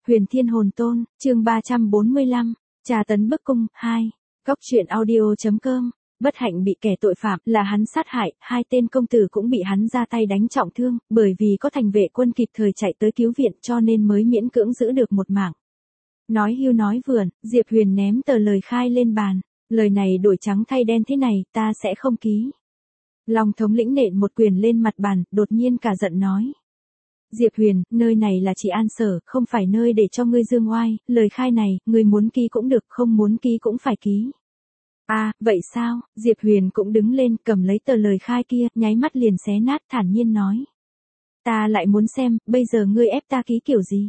Huyền Thiên Hồn Tôn, chương 345, Trà tấn bức cung, 2. Góc truyện audio.com. Bất hạnh bị kẻ tội phạm là hắn sát hại, hai tên công tử cũng bị hắn ra tay đánh trọng thương, bởi vì có thành vệ quân kịp thời chạy tới cứu viện cho nên mới miễn cưỡng giữ được một mạng. Nói hưu nói vượn, Diệp Huyền ném tờ lời khai lên bàn, lời này đổi trắng thay đen thế này, ta sẽ không ký. Long thống lĩnh nện một quyền lên mặt bàn, đột nhiên cả giận nói. Diệp Huyền, nơi này là Trị An Sở, không phải nơi để cho ngươi dương oai, lời khai này, ngươi muốn ký cũng được, không muốn ký cũng phải ký. À, vậy sao? Diệp Huyền cũng đứng lên, cầm lấy tờ lời khai kia, nháy mắt liền xé nát, thản nhiên nói. Ta lại muốn xem, bây giờ ngươi ép ta ký kiểu gì?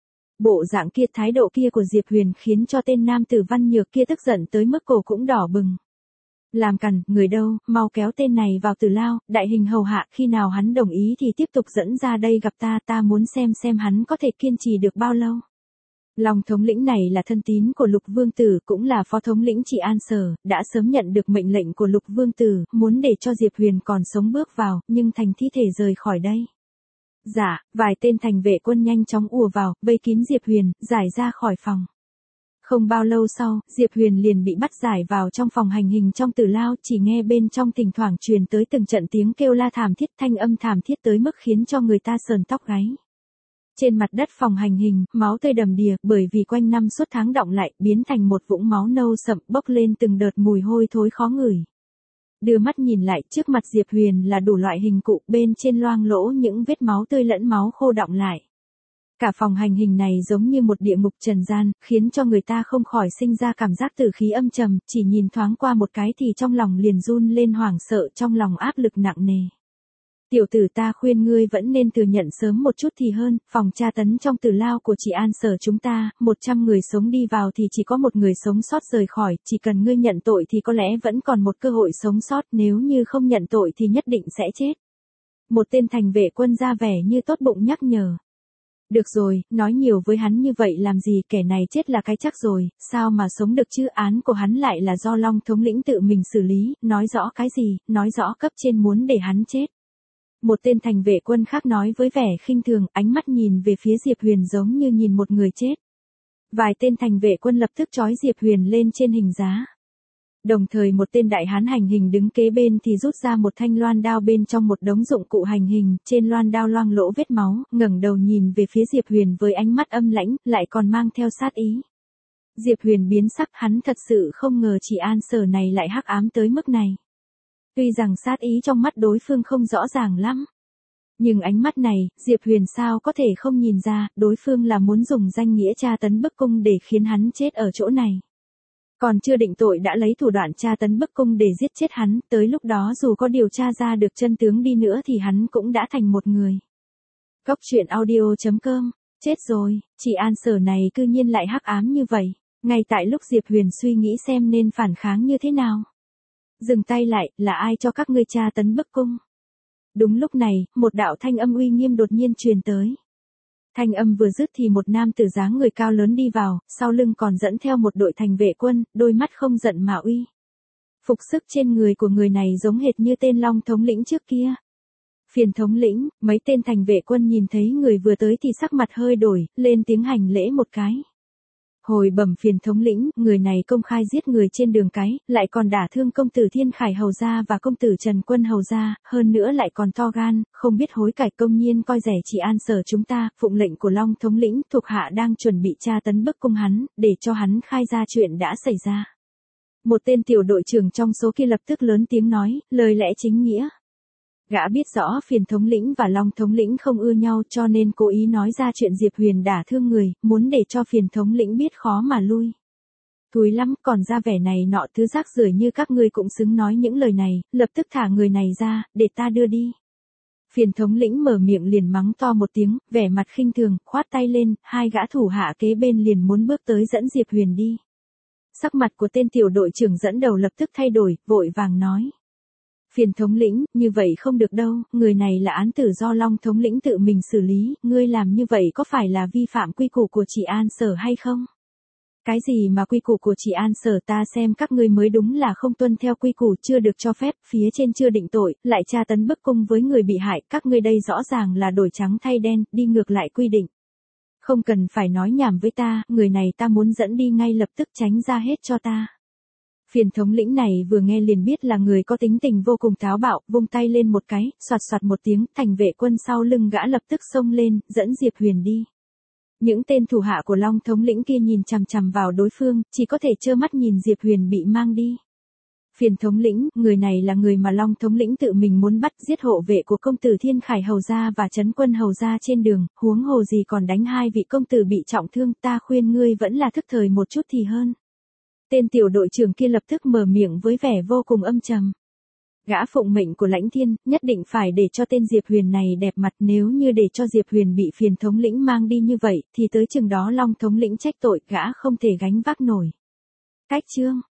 Bộ dạng kia, thái độ kia của Diệp Huyền khiến cho tên nam tử Văn Nhược kia tức giận tới mức cổ cũng đỏ bừng. Làm cằn, người đâu, mau kéo tên này vào tử lao, đại hình hầu hạ, khi nào hắn đồng ý thì tiếp tục dẫn ra đây gặp ta muốn xem hắn có thể kiên trì được bao lâu. Long thống lĩnh này là thân tín của Lục Vương Tử, cũng là phó thống lĩnh Trị An Sở, đã sớm nhận được mệnh lệnh của Lục Vương Tử, muốn để cho Diệp Huyền còn sống bước vào, nhưng thành thi thể rời khỏi đây. Dạ, vài tên thành vệ quân nhanh chóng ùa vào, vây kín Diệp Huyền, giải ra khỏi phòng. Không bao lâu sau, Diệp Huyền liền bị bắt giải vào trong phòng hành hình trong tử lao, chỉ nghe bên trong thỉnh thoảng truyền tới từng trận tiếng kêu la thảm thiết, thanh âm thảm thiết tới mức khiến cho người ta sờn tóc gáy. Trên mặt đất phòng hành hình, máu tươi đầm đìa, bởi vì quanh năm suốt tháng đọng lại, biến thành một vũng máu nâu sậm, bốc lên từng đợt mùi hôi thối khó ngửi. Đưa mắt nhìn lại, trước mặt Diệp Huyền là đủ loại hình cụ, bên trên loang lỗ những vết máu tươi lẫn máu khô đọng lại. Cả phòng hành hình này giống như một địa ngục trần gian, khiến cho người ta không khỏi sinh ra cảm giác tử khí âm trầm, chỉ nhìn thoáng qua một cái thì trong lòng liền run lên hoảng sợ, trong lòng áp lực nặng nề. Tiểu tử, ta khuyên ngươi vẫn nên thừa nhận sớm một chút thì hơn, phòng tra tấn trong tử lao của Trị An Sở chúng ta, 100 người sống đi vào thì chỉ có một người sống sót rời khỏi, chỉ cần ngươi nhận tội thì có lẽ vẫn còn một cơ hội sống sót, nếu như không nhận tội thì nhất định sẽ chết. Một tên thành vệ quân ra vẻ như tốt bụng nhắc nhở. Được rồi, nói nhiều với hắn như vậy làm gì, kẻ này chết là cái chắc rồi, sao mà sống được chứ, án của hắn lại là do Long thống lĩnh tự mình xử lý, nói rõ cái gì, nói rõ cấp trên muốn để hắn chết. Một tên thành vệ quân khác nói với vẻ khinh thường, ánh mắt nhìn về phía Diệp Huyền giống như nhìn một người chết. Vài tên thành vệ quân lập tức trói Diệp Huyền lên trên hình giá. Đồng thời một tên đại hán hành hình đứng kế bên thì rút ra một thanh loan đao bên trong một đống dụng cụ hành hình, trên loan đao loang lỗ vết máu, ngẩng đầu nhìn về phía Diệp Huyền với ánh mắt âm lãnh, lại còn mang theo sát ý. Diệp Huyền biến sắc, hắn thật sự không ngờ Trị An Sở này lại hắc ám tới mức này. Tuy rằng sát ý trong mắt đối phương không rõ ràng lắm, nhưng ánh mắt này, Diệp Huyền sao có thể không nhìn ra, đối phương là muốn dùng danh nghĩa tra tấn bức cung để khiến hắn chết ở chỗ này. Còn chưa định tội đã lấy thủ đoạn tra tấn bức cung để giết chết hắn, tới lúc đó dù có điều tra ra được chân tướng đi nữa thì hắn cũng đã thành một người. Góc truyện audio.com, chết rồi, Trị An Sở này cư nhiên lại hắc ám như vậy, ngay tại lúc Diệp Huyền suy nghĩ xem nên phản kháng như thế nào. Dừng tay lại, là ai cho các ngươi tra tấn bức cung? Đúng lúc này, một đạo thanh âm uy nghiêm đột nhiên truyền tới. Thanh âm vừa dứt thì một nam tử dáng người cao lớn đi vào, sau lưng còn dẫn theo một đội thành vệ quân, đôi mắt không giận mà uy. Phục sức trên người của người này giống hệt như tên Long thống lĩnh trước kia. Phiền thống lĩnh, mấy tên thành vệ quân nhìn thấy người vừa tới thì sắc mặt hơi đổi, lên tiếng hành lễ một cái. Hồi bẩm phiền thống lĩnh, người này công khai giết người trên đường cái, lại còn đả thương công tử Thiên Khải hầu gia và công tử Trần Quân hầu gia, hơn nữa lại còn to gan, không biết hối cải, công nhiên coi rẻ Trị An Sở chúng ta, phụng lệnh của Long thống lĩnh, thuộc hạ đang chuẩn bị tra tấn bức cung hắn, để cho hắn khai ra chuyện đã xảy ra. Một tên tiểu đội trưởng trong số kia lập tức lớn tiếng nói, lời lẽ chính nghĩa. Gã biết rõ phiền thống lĩnh và Long thống lĩnh không ưa nhau cho nên cố ý nói ra chuyện Diệp Huyền đả thương người, muốn để cho phiền thống lĩnh biết khó mà lui. Thúi lắm, còn ra vẻ này nọ thứ rác rưởi như các ngươi cũng xứng nói những lời này, lập tức thả người này ra, để ta đưa đi. Phiền thống lĩnh mở miệng liền mắng to một tiếng, vẻ mặt khinh thường, khoát tay lên, hai gã thủ hạ kế bên liền muốn bước tới dẫn Diệp Huyền đi. Sắc mặt của tên tiểu đội trưởng dẫn đầu lập tức thay đổi, vội vàng nói. Phiền thống lĩnh, như vậy không được đâu, người này là án tử do Long thống lĩnh tự mình xử lý, ngươi làm như vậy có phải là vi phạm quy củ của Trị An Sở hay không? Cái gì mà quy củ của Trị An Sở, ta xem các ngươi mới đúng là không tuân theo quy củ, chưa được cho phép, phía trên chưa định tội, lại tra tấn bức cung với người bị hại, các ngươi đây rõ ràng là đổi trắng thay đen, đi ngược lại quy định. Không cần phải nói nhảm với ta, người này ta muốn dẫn đi ngay lập tức, tránh ra hết cho ta. Phiền thống lĩnh này vừa nghe liền biết là người có tính tình vô cùng táo bạo, vung tay lên một cái, soạt soạt một tiếng, thành vệ quân sau lưng gã lập tức xông lên, dẫn Diệp Huyền đi. Những tên thủ hạ của Long thống lĩnh kia nhìn chằm chằm vào đối phương, chỉ có thể trơ mắt nhìn Diệp Huyền bị mang đi. Phiền thống lĩnh, người này là người mà Long thống lĩnh tự mình muốn bắt, giết hộ vệ của công tử Thiên Khải hầu gia và trấn quân hầu gia trên đường, huống hồ gì còn đánh hai vị công tử bị trọng thương, ta khuyên ngươi vẫn là thức thời một chút thì hơn. Tên tiểu đội trưởng kia lập tức mở miệng với vẻ vô cùng âm trầm. Gã phụng mệnh của Lãnh Thiên, nhất định phải để cho tên Diệp Huyền này đẹp mặt, nếu như để cho Diệp Huyền bị phiền thống lĩnh mang đi như vậy, thì tới chừng đó Long thống lĩnh trách tội, gã không thể gánh vác nổi. Cách chương